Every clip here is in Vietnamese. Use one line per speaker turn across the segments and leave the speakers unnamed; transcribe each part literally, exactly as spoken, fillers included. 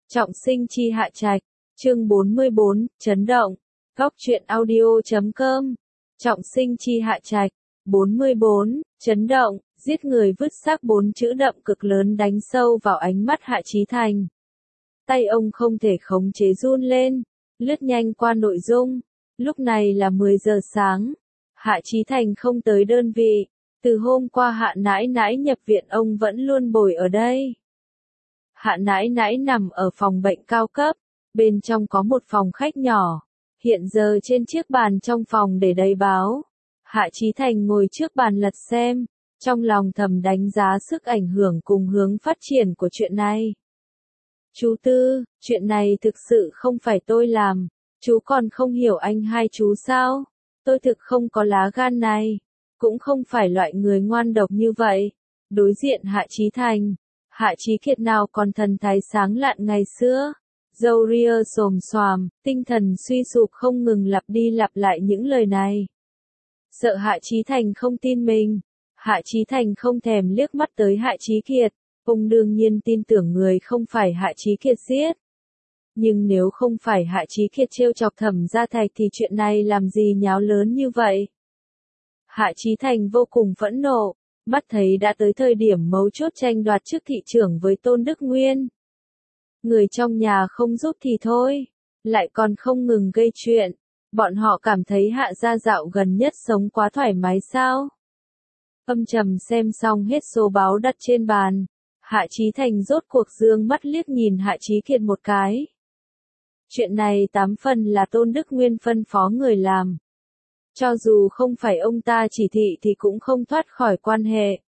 Trọng sinh chi Hạ Trạch, chương bốn mươi bốn, chấn động, góc truyện audio chấm com, Trọng sinh chi Hạ Trạch, bốn mươi bốn, chấn động, giết người vứt xác bốn chữ đậm cực lớn đánh sâu vào ánh mắt Hạ Chí Thành. Tay ông không thể khống chế run lên, lướt nhanh qua nội dung, lúc này là mười giờ sáng, Hạ Chí Thành không tới đơn vị, từ hôm qua Hạ nãi nãi nhập viện ông vẫn luôn bồi ở đây. Hạ nãi nãi nằm ở phòng bệnh cao cấp, bên trong có một phòng khách nhỏ, hiện giờ trên chiếc bàn trong phòng để đầy báo. Hạ Chí Thành ngồi trước bàn lật xem, trong lòng thầm đánh giá sức ảnh hưởng cùng hướng phát triển của chuyện này. Chú Tư, chuyện này thực sự không phải tôi làm, chú còn không hiểu anh hai chú sao? Tôi thực không có lá gan này, cũng không phải loại người ngoan độc như vậy. Đối diện Hạ Chí Thành, Hạ Chí Kiệt nào còn thần thái sáng lạn ngày xưa, râu ria xồm xoàm, tinh thần suy sụp không ngừng lặp đi lặp lại những lời này. Sợ Hạ Chí Thành không tin mình, Hạ Chí Thành không thèm liếc mắt tới Hạ Chí Kiệt, ông đương nhiên tin tưởng người không phải Hạ Chí Kiệt giết. Nhưng nếu không phải Hạ Chí Kiệt trêu chọc Thẩm Gia Thạch thì chuyện này làm gì nháo lớn như vậy? Hạ Chí Thành vô cùng phẫn nộ, mắt thấy đã tới thời điểm mấu chốt tranh đoạt chức thị trưởng với Tôn Đức Nguyên. Người trong nhà không giúp thì thôi, lại còn không ngừng gây chuyện, bọn họ cảm thấy Hạ gia dạo gần nhất sống quá thoải mái sao? Âm trầm xem xong hết số báo đặt trên bàn, Hạ Chí Thành rốt cuộc dương mắt liếc nhìn Hạ Chí Kiệt một cái. Chuyện này tám phần là Tôn Đức Nguyên phân phó người làm. Cho dù không phải ông ta chỉ thị thì cũng không thoát khỏi quan hệ.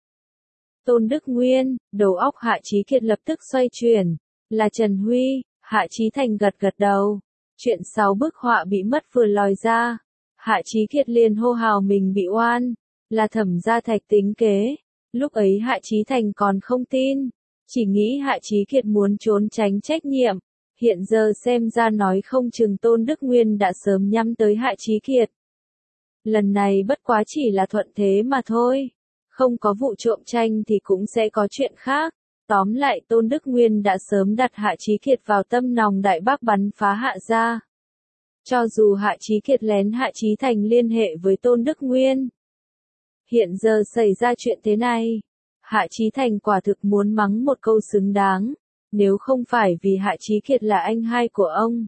Tôn Đức Nguyên, đầu óc Hạ Chí Kiệt lập tức xoay chuyển, là Trần Huy. Hạ Chí Thành gật gật đầu. Chuyện sáu bức họa bị mất vừa lòi ra, Hạ Chí Kiệt liền hô hào mình bị oan, là Thẩm Gia Thạch tính kế. Lúc ấy Hạ Chí Thành còn không tin, chỉ nghĩ Hạ Chí Kiệt muốn trốn tránh trách nhiệm. Hiện giờ xem ra nói không chừng Tôn Đức Nguyên đã sớm nhắm tới Hạ Chí Kiệt. Lần này bất quá chỉ là thuận thế mà thôi, không có vụ trộm tranh thì cũng sẽ có chuyện khác. Tóm lại Tôn Đức Nguyên đã sớm đặt Hạ Chí Kiệt vào tâm nòng đại bác bắn phá Hạ gia. Cho dù Hạ Chí Kiệt lén Hạ Chí Thành liên hệ với Tôn Đức Nguyên. Hiện giờ xảy ra chuyện thế này, Hạ Chí Thành quả thực muốn mắng một câu xứng đáng, nếu không phải vì Hạ Chí Kiệt là anh hai của ông.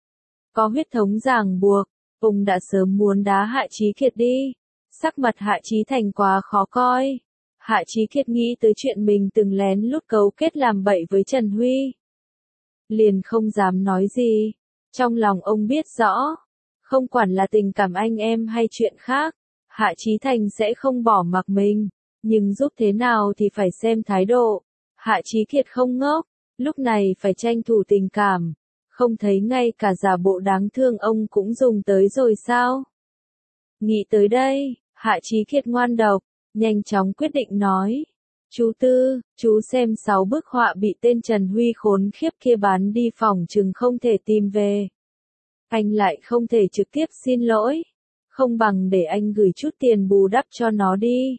Có huyết thống ràng buộc, ông đã sớm muốn đá Hạ Chí Kiệt đi. Sắc mặt Hạ Chí Thành quá khó coi. Hạ Chí Kiệt nghĩ tới chuyện mình từng lén lút cấu kết làm bậy với Trần Huy. Liền không dám nói gì. Trong lòng ông biết rõ, không quản là tình cảm anh em hay chuyện khác, Hạ Chí Thành sẽ không bỏ mặc mình. Nhưng giúp thế nào thì phải xem thái độ. Hạ Chí Kiệt không ngốc, lúc này phải tranh thủ tình cảm. Không thấy ngay cả giả bộ đáng thương ông cũng dùng tới rồi sao? Nghĩ tới đây, Hạ Chí Kiệt ngoan độc, nhanh chóng quyết định nói. Chú Tư, chú xem sáu bức họa bị tên Trần Huy khốn khiếp kia bán đi phòng chừng không thể tìm về. Anh lại không thể trực tiếp xin lỗi. Không bằng để anh gửi chút tiền bù đắp cho nó đi.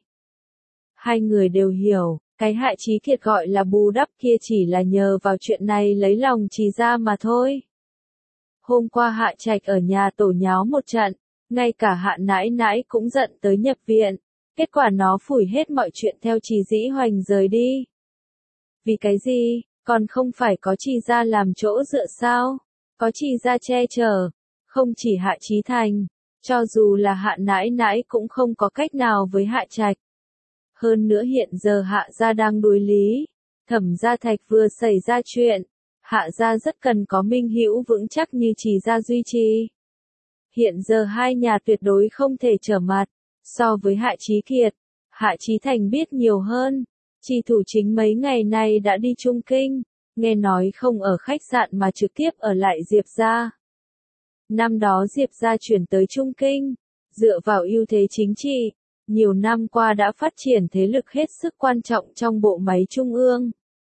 Hai người đều hiểu, cái Hạ Chí Kiệt gọi là bù đắp kia chỉ là nhờ vào chuyện này lấy lòng Trì gia mà thôi. Hôm qua Hạ Trạch ở nhà tổ nháo một trận, ngay cả Hạ nãi nãi cũng giận tới nhập viện. Kết quả nó phủi hết mọi chuyện theo Trì Dĩ Hoành rời đi. Vì cái gì, còn không phải có Trì gia làm chỗ dựa sao? Có Trì gia che chở, không chỉ Hạ Chí Thành, cho dù là Hạ nãi nãi cũng không có cách nào với Hạ Trạch. Hơn nữa hiện giờ Hạ gia đang đối lý, Thẩm Gia Thạch vừa xảy ra chuyện, Hạ gia rất cần có minh hữu vững chắc như Trì gia duy trì. Hiện giờ hai nhà tuyệt đối không thể trở mặt. So với Hạ Chí Kiệt, Hạ Chí Thành biết nhiều hơn. Trì thủ chính mấy ngày nay đã đi Trung Kinh, nghe nói không ở khách sạn mà trực tiếp ở lại Diệp gia. Năm đó Diệp gia chuyển tới Trung Kinh, dựa vào ưu thế chính trị, nhiều năm qua đã phát triển thế lực hết sức quan trọng trong bộ máy trung ương.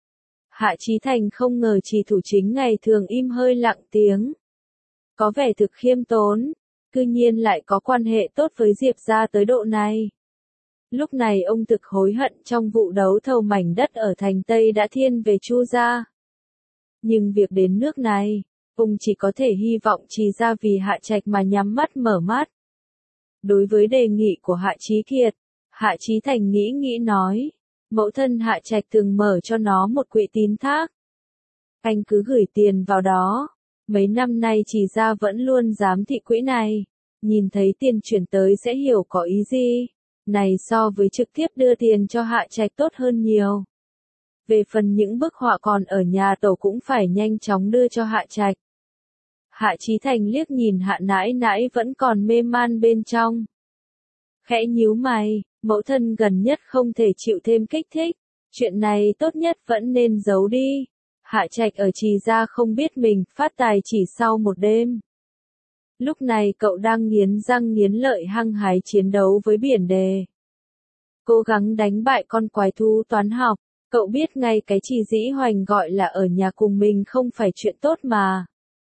Hạ Chí Thành không ngờ Trì thủ chính ngày thường im hơi lặng tiếng, có vẻ thực khiêm tốn, cư nhiên lại có quan hệ tốt với Diệp gia tới độ này. Lúc này ông thực hối hận trong vụ đấu thầu mảnh đất ở thành Tây đã thiên về Chu gia. Nhưng việc đến nước này, ông chỉ có thể hy vọng Trì gia vì Hạ Trạch mà nhắm mắt mở mắt. Đối với đề nghị của Hạ Chí Kiệt, Hạ Chí Thành nghĩ nghĩ nói, mẫu thân Hạ Trạch từng mở cho nó một quỹ tín thác. Anh cứ gửi tiền vào đó, mấy năm nay Trì gia vẫn luôn giám thị quỹ này, nhìn thấy tiền chuyển tới sẽ hiểu có ý gì. Này so với trực tiếp đưa tiền cho Hạ Trạch tốt hơn nhiều. Về phần những bức họa còn ở nhà tổ cũng phải nhanh chóng đưa cho Hạ Trạch. Hạ Chí Thành liếc nhìn Hạ nãi nãi vẫn còn mê man bên trong. Khẽ nhíu mày, mẫu thân gần nhất không thể chịu thêm kích thích, chuyện này tốt nhất vẫn nên giấu đi. Hạ Trạch ở Trì gia không biết mình phát tài chỉ sau một đêm. Lúc này cậu đang nghiến răng nghiến lợi hăng hái chiến đấu với biển đề. Cố gắng đánh bại con quái thú toán học, cậu biết ngay cái Trì Dĩ Hoành gọi là ở nhà cùng mình không phải chuyện tốt mà.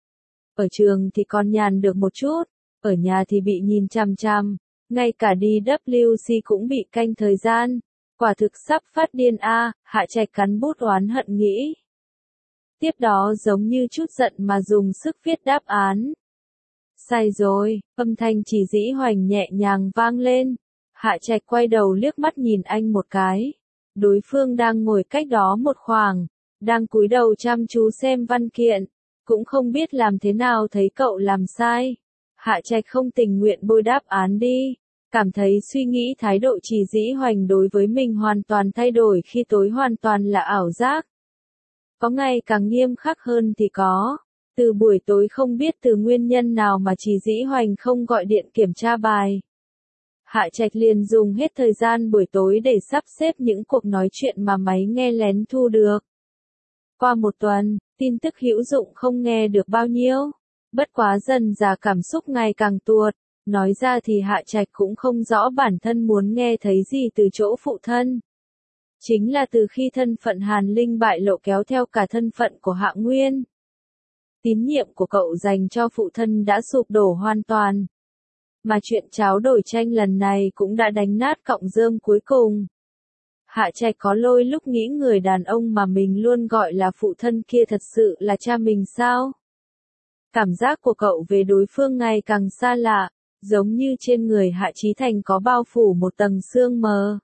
Ở trường thì còn nhàn được một chút, ở nhà thì bị nhìn chằm chằm, ngay cả đi W C cũng bị canh thời gian. Quả thực sắp phát điên a, Hạ Trạch cắn bút oán hận nghĩ. Tiếp đó giống như chút giận mà dùng sức viết đáp án. Sai rồi, âm thanh Trì Dĩ Hoành nhẹ nhàng vang lên. Hạ Trạch quay đầu liếc mắt nhìn anh một cái. Đối phương đang ngồi cách đó một khoảng, đang cúi đầu chăm chú xem văn kiện, cũng không biết làm thế nào thấy cậu làm sai. Hạ Trạch không tình nguyện bôi đáp án đi, cảm thấy suy nghĩ thái độ Trì Dĩ Hoành đối với mình hoàn toàn thay đổi khi tối hoàn toàn là ảo giác. Có ngày càng nghiêm khắc hơn thì có. Từ buổi tối không biết từ nguyên nhân nào mà Trì Dĩ Hoành không gọi điện kiểm tra bài. Hạ Trạch liền dùng hết thời gian buổi tối để sắp xếp những cuộc nói chuyện mà máy nghe lén thu được. Qua một tuần, tin tức hữu dụng không nghe được bao nhiêu. Bất quá dần dà cảm xúc ngày càng tuột. Nói ra thì Hạ Trạch cũng không rõ bản thân muốn nghe thấy gì từ chỗ phụ thân. Chính là từ khi thân phận Hàn Linh bại lộ kéo theo cả thân phận của Hạ Nguyên. Tín nhiệm của cậu dành cho phụ thân đã sụp đổ hoàn toàn. Mà chuyện tráo đổi tranh lần này cũng đã đánh nát cọng rơm cuối cùng. Hạ Trạch có lôi lúc nghĩ người đàn ông mà mình luôn gọi là phụ thân kia thật sự là cha mình sao? Cảm giác của cậu về đối phương ngày càng xa lạ, giống như trên người Hạ Chí Thành có bao phủ một tầng sương mờ.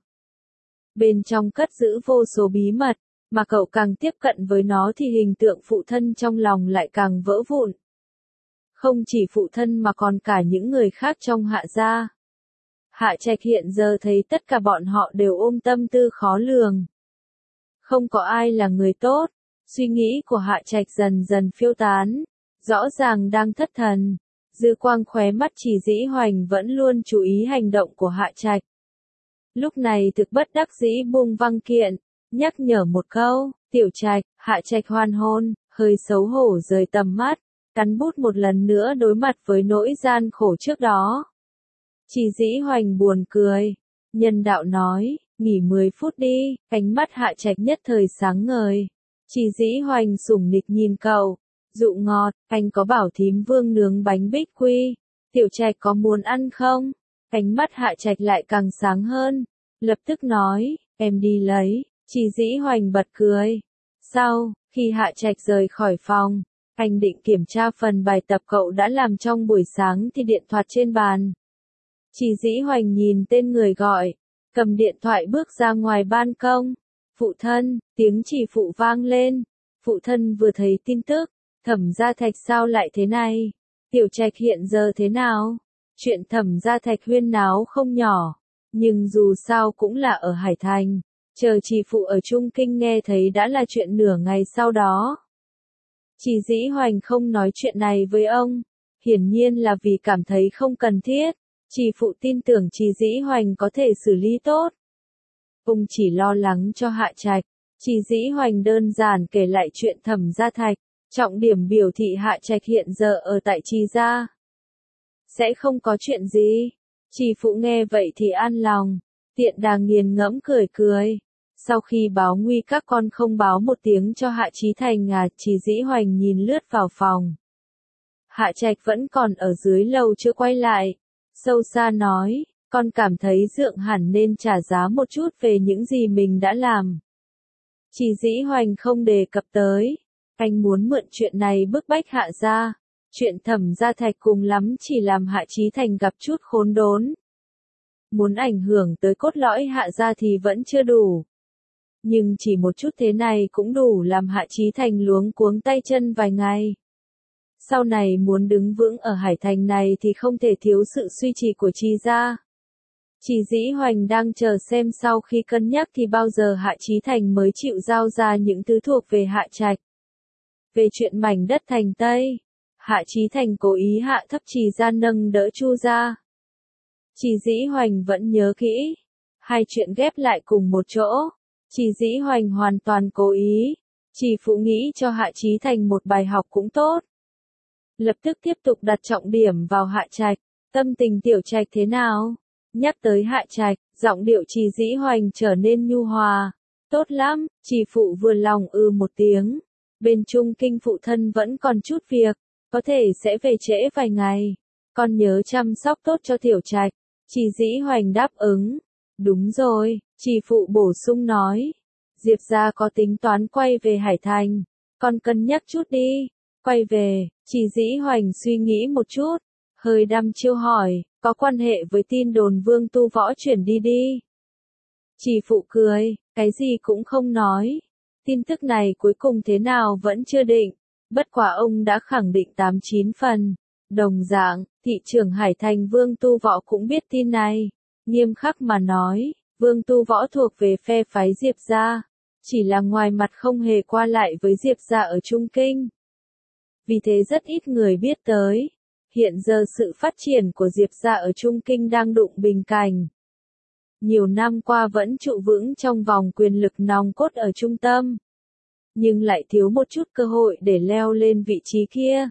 Bên trong cất giữ vô số bí mật, mà cậu càng tiếp cận với nó thì hình tượng phụ thân trong lòng lại càng vỡ vụn. Không chỉ phụ thân mà còn cả những người khác trong Hạ gia. Hạ Trạch hiện giờ thấy tất cả bọn họ đều ôm tâm tư khó lường. Không có ai là người tốt, suy nghĩ của Hạ Trạch dần dần phiêu tán, rõ ràng đang thất thần. Dư quang khóe mắt Trì Dĩ Hoành vẫn luôn chú ý hành động của Hạ Trạch. Lúc này thực bất đắc dĩ buông văn kiện, nhắc nhở một câu, Tiểu Trạch. Hạ Trạch hoan hôn, hơi xấu hổ rời tầm mắt, cắn bút một lần nữa đối mặt với nỗi gian khổ trước đó. Trì Dĩ Hoành buồn cười, nhân đạo nói, nghỉ mười phút đi, ánh mắt Hạ Trạch nhất thời sáng ngời. Trì Dĩ Hoành sủng nịch nhìn cậu, dụ ngọt, anh có bảo thím Vương nướng bánh bích quy, Tiểu Trạch có muốn ăn không? Ánh mắt Hạ Trạch lại càng sáng hơn, lập tức nói, em đi lấy. Trì Dĩ Hoành bật cười. Sau, khi Hạ Trạch rời khỏi phòng, anh định kiểm tra phần bài tập cậu đã làm trong buổi sáng thì điện thoại trên bàn. Trì Dĩ Hoành nhìn tên người gọi, cầm điện thoại bước ra ngoài ban công. Phụ thân, tiếng chỉ phụ vang lên. Phụ thân vừa thấy tin tức, Thẩm Gia Thạch sao lại thế này? Tiểu Trạch hiện giờ thế nào? Chuyện Thẩm Gia Thạch huyên náo không nhỏ, nhưng dù sao cũng là ở Hải Thành. Chờ Trì phụ ở Trung Kinh nghe thấy đã là chuyện nửa ngày sau đó. Trì Dĩ Hoành không nói chuyện này với ông, hiển nhiên là vì cảm thấy không cần thiết. Trì phụ tin tưởng Trì Dĩ Hoành có thể xử lý tốt. Ông chỉ lo lắng cho Hạ Trạch. Trì Dĩ Hoành đơn giản kể lại chuyện Thẩm Gia Thạch, trọng điểm biểu thị Hạ Trạch hiện giờ ở tại Trì gia. Sẽ không có chuyện gì. Trì phụ nghe vậy thì an lòng, tiện đà nghiền ngẫm cười cười. Sau khi báo nguy các con không báo một tiếng cho Hạ Chí Thành à? Trì Dĩ Hoành nhìn lướt vào phòng. Hạ Trạch vẫn còn ở dưới lầu chưa quay lại. Sâu xa nói, con cảm thấy Dượng hẳn nên trả giá một chút về những gì mình đã làm. Trì Dĩ Hoành không đề cập tới. Anh muốn mượn chuyện này bức bách Hạ gia. Chuyện Thẩm Gia Thạch cùng lắm chỉ làm Hạ Chí Thành gặp chút khốn đốn. Muốn ảnh hưởng tới cốt lõi Hạ gia thì vẫn chưa đủ. Nhưng chỉ một chút thế này cũng đủ làm Hạ Chí Thành luống cuống tay chân vài ngày. Sau này muốn đứng vững ở Hải Thành này thì không thể thiếu sự suy trì của Trì gia. Trì Dĩ Hoành đang chờ xem sau khi cân nhắc thì bao giờ Hạ Chí Thành mới chịu giao ra những thứ thuộc về Hạ Trạch. Về chuyện mảnh đất thành Tây, Hạ Chí Thành cố ý hạ thấp Trì gia nâng đỡ Chu gia. Trì Dĩ Hoành vẫn nhớ kỹ, hai chuyện ghép lại cùng một chỗ. Trì Dĩ Hoành hoàn toàn cố ý, Trì phụ nghĩ cho Hạ Chí Thành một bài học cũng tốt. Lập tức tiếp tục đặt trọng điểm vào Hạ Trạch, tâm tình Tiểu Trạch thế nào? Nhắc tới Hạ Trạch, giọng điệu Trì Dĩ Hoành trở nên nhu hòa. Tốt lắm, Trì phụ vừa lòng ư ừ một tiếng. Bên Trung Kinh phụ thân vẫn còn chút việc, có thể sẽ về trễ vài ngày. Con nhớ chăm sóc tốt cho Tiểu Trạch. Trì Dĩ Hoành đáp ứng. Đúng rồi, Trì phụ bổ sung nói. Diệp gia có tính toán quay về Hải Thành. Con cân nhắc chút đi. Quay về, Trì Dĩ Hoành suy nghĩ một chút. Hơi đăm chiêu hỏi, có quan hệ với tin đồn Vương Tu Võ chuyển đi đi. Trì phụ cười, cái gì cũng không nói. Tin tức này cuối cùng thế nào vẫn chưa định. Bất quả ông đã khẳng định tám chín phần. Đồng dạng, thị trưởng Hải Thành Vương Tu Võ cũng biết tin này. Nghiêm khắc mà nói, Vương Tu Võ thuộc về phe phái Diệp gia. Chỉ là ngoài mặt không hề qua lại với Diệp gia ở Trung Kinh. Vì thế rất ít người biết tới. Hiện giờ sự phát triển của Diệp gia ở Trung Kinh đang đụng bình cảnh. Nhiều năm qua vẫn trụ vững trong vòng quyền lực nòng cốt ở trung tâm. Nhưng lại thiếu một chút cơ hội để leo lên vị trí kia.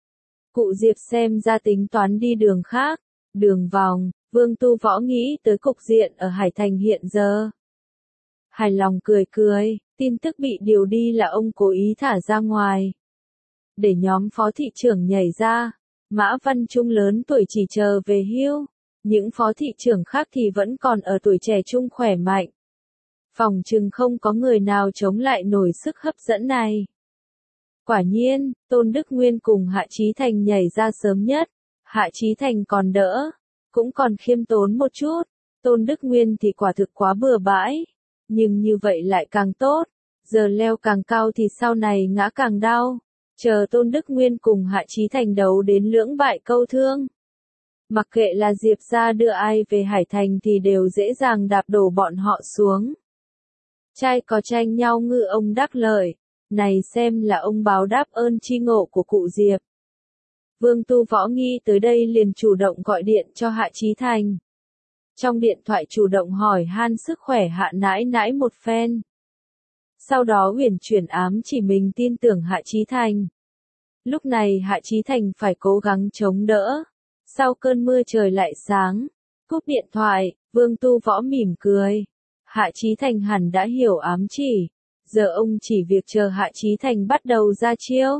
Cụ Diệp xem ra tính toán đi đường khác, đường vòng. Vương Tu Võ nghĩ tới cục diện ở Hải Thành hiện giờ. Hài lòng cười cười, tin tức bị điều đi là ông cố ý thả ra ngoài. Để nhóm phó thị trưởng nhảy ra, Mã Văn Trung lớn tuổi chỉ chờ về hưu. Những phó thị trưởng khác thì vẫn còn ở tuổi trẻ trung khỏe mạnh. Phòng chừng không có người nào chống lại nổi sức hấp dẫn này. Quả nhiên, Tôn Đức Nguyên cùng Hạ Chí Thành nhảy ra sớm nhất. Hạ Chí Thành còn đỡ, cũng còn khiêm tốn một chút. Tôn Đức Nguyên thì quả thực quá bừa bãi. Nhưng như vậy lại càng tốt. Giờ leo càng cao thì sau này ngã càng đau. Chờ Tôn Đức Nguyên cùng Hạ Chí Thành đấu đến lưỡng bại câu thương. Mặc kệ là Diệp gia đưa ai về Hải Thành thì đều dễ dàng đạp đổ bọn họ xuống. Trai có tranh nhau ngư ông đắc lợi. Này xem là ông báo đáp ơn chi ngộ của cụ Diệp. Vương Tu Võ nghĩ tới đây liền chủ động gọi điện cho Hạ Chí Thành. Trong điện thoại chủ động hỏi han sức khỏe Hạ nãi nãi một phen. Sau đó huyền chuyển ám chỉ mình tin tưởng Hạ Chí Thành. Lúc này Hạ Chí Thành phải cố gắng chống đỡ. Sau cơn mưa trời lại sáng. Cúp điện thoại, Vương Tu Võ mỉm cười. Hạ Chí Thành hẳn đã hiểu ám chỉ. Giờ ông chỉ việc chờ Hạ Chí Thành bắt đầu ra chiêu.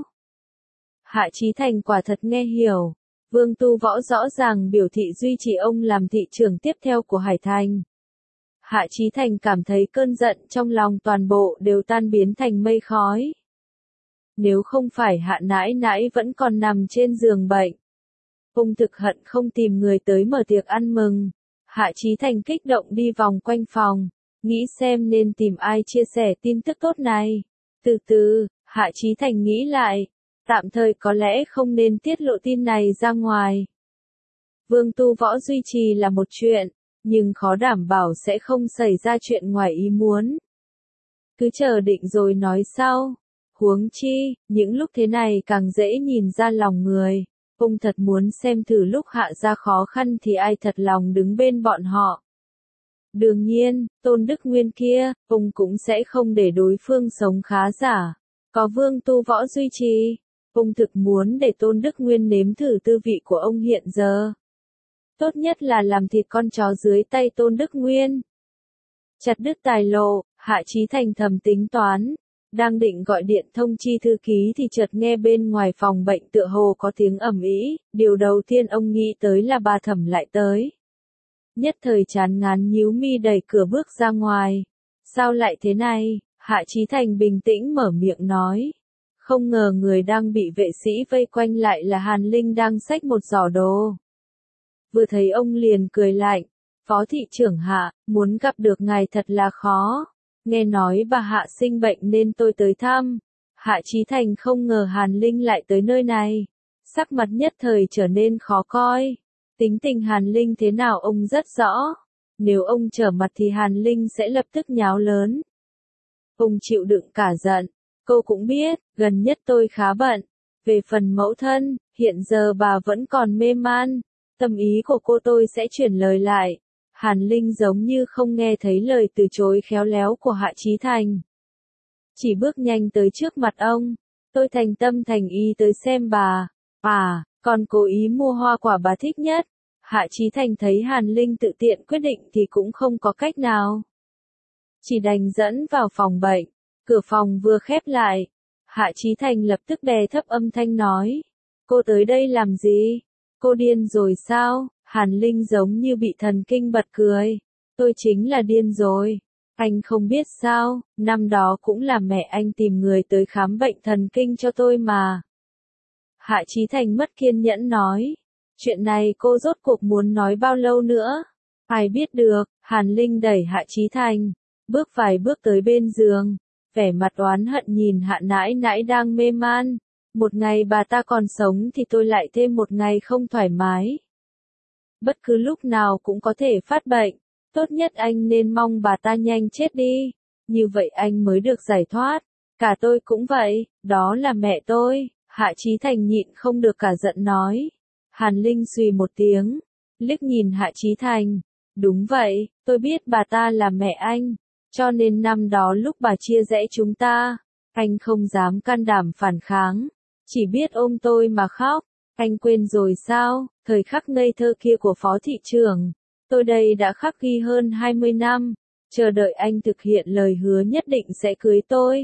Hạ Chí Thành quả thật nghe hiểu. Vương Tu Võ rõ ràng biểu thị duy trì ông làm thị trưởng tiếp theo của Hải Thành. Hạ Chí Thành cảm thấy cơn giận trong lòng toàn bộ đều tan biến thành mây khói. Nếu không phải Hạ nãi nãi vẫn còn nằm trên giường bệnh. Ông thực hận không tìm người tới mở tiệc ăn mừng. Hạ Chí Thành kích động đi vòng quanh phòng. Nghĩ xem nên tìm ai chia sẻ tin tức tốt này. Từ từ, Hạ Chí Thành nghĩ lại. Tạm thời có lẽ không nên tiết lộ tin này ra ngoài. Vương Tu Võ duy trì là một chuyện, nhưng khó đảm bảo sẽ không xảy ra chuyện ngoài ý muốn. Cứ chờ định rồi nói sau. Huống chi, những lúc thế này càng dễ nhìn ra lòng người. Ông thật muốn xem thử lúc Hạ gia khó khăn thì ai thật lòng đứng bên bọn họ. Đương nhiên, Tôn Đức Nguyên kia, ông cũng sẽ không để đối phương sống khá giả. Có Vương Tu Võ duy trì, ông thực muốn để Tôn Đức Nguyên nếm thử tư vị của ông hiện giờ. Tốt nhất là làm thịt con chó dưới tay Tôn Đức Nguyên. Chặt đứt tài lộ, Hạ Chí Thành thầm tính toán. Đang định gọi điện thông chi thư ký thì chợt nghe bên ngoài phòng bệnh tựa hồ có tiếng ầm ĩ. Điều đầu tiên ông nghĩ tới là bà Thẩm lại tới. Nhất thời chán ngán nhíu mi đẩy cửa bước ra ngoài. Sao lại thế này? Hạ Chí Thành bình tĩnh mở miệng nói. Không ngờ người đang bị vệ sĩ vây quanh lại là Hàn Linh đang xách một giỏ đồ. Vừa thấy ông liền cười lạnh, Phó thị trưởng Hạ, muốn gặp được ngài thật là khó. Nghe nói bà Hạ sinh bệnh nên tôi tới thăm. Hạ Chí Thành không ngờ Hàn Linh lại tới nơi này. Sắc mặt nhất thời trở nên khó coi. Tính tình Hàn Linh thế nào ông rất rõ. Nếu ông trở mặt thì Hàn Linh sẽ lập tức nháo lớn. Ông chịu đựng cả giận. Cô cũng biết, gần nhất tôi khá bận. Về phần mẫu thân, hiện giờ bà vẫn còn mê man. Tâm ý của cô tôi sẽ chuyển lời lại. Hàn Linh giống như không nghe thấy lời từ chối khéo léo của Hạ Chí Thành. Chỉ bước nhanh tới trước mặt ông. Tôi thành tâm thành ý tới xem bà. À, còn cố ý mua hoa quả bà thích nhất. Hạ Chí Thành thấy Hàn Linh tự tiện quyết định thì cũng không có cách nào. Chỉ đành dẫn vào phòng bệnh. Cửa phòng vừa khép lại. Hạ Chí Thành lập tức đè thấp âm thanh nói. Cô tới đây làm gì? Cô điên rồi sao? Hàn Linh giống như bị thần kinh bật cười. Tôi chính là điên rồi. Anh không biết sao, năm đó cũng là mẹ anh tìm người tới khám bệnh thần kinh cho tôi mà. Hạ Chí Thành mất kiên nhẫn nói. Chuyện này cô rốt cuộc muốn nói bao lâu nữa? Ai biết được, Hàn Linh đẩy Hạ Chí Thành. Bước vài bước tới bên giường. Vẻ mặt oán hận nhìn Hạ nãi nãi đang mê man. Một ngày bà ta còn sống thì tôi lại thêm một ngày không thoải mái. Bất cứ lúc nào cũng có thể phát bệnh. Tốt nhất anh nên mong bà ta nhanh chết đi. Như vậy anh mới được giải thoát. Cả tôi cũng vậy, đó là mẹ tôi. Hạ Chí Thành nhịn không được cả giận nói. Hàn Linh xùy một tiếng. Liếc nhìn Hạ Chí Thành. Đúng vậy, tôi biết bà ta là mẹ anh. Cho nên năm đó lúc bà chia rẽ chúng ta, anh không dám can đảm phản kháng. Chỉ biết ôm tôi mà khóc. Anh quên rồi sao, thời khắc ngây thơ kia của Phó thị trưởng. Tôi đây đã khắc ghi hơn hai mươi năm, chờ đợi anh thực hiện lời hứa nhất định sẽ cưới tôi.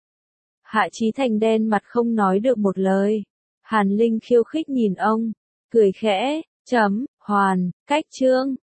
Hạ Chí Thành đen mặt không nói được một lời. Hàn Linh khiêu khích nhìn ông, cười khẽ, chấm, hoàn, cách chương.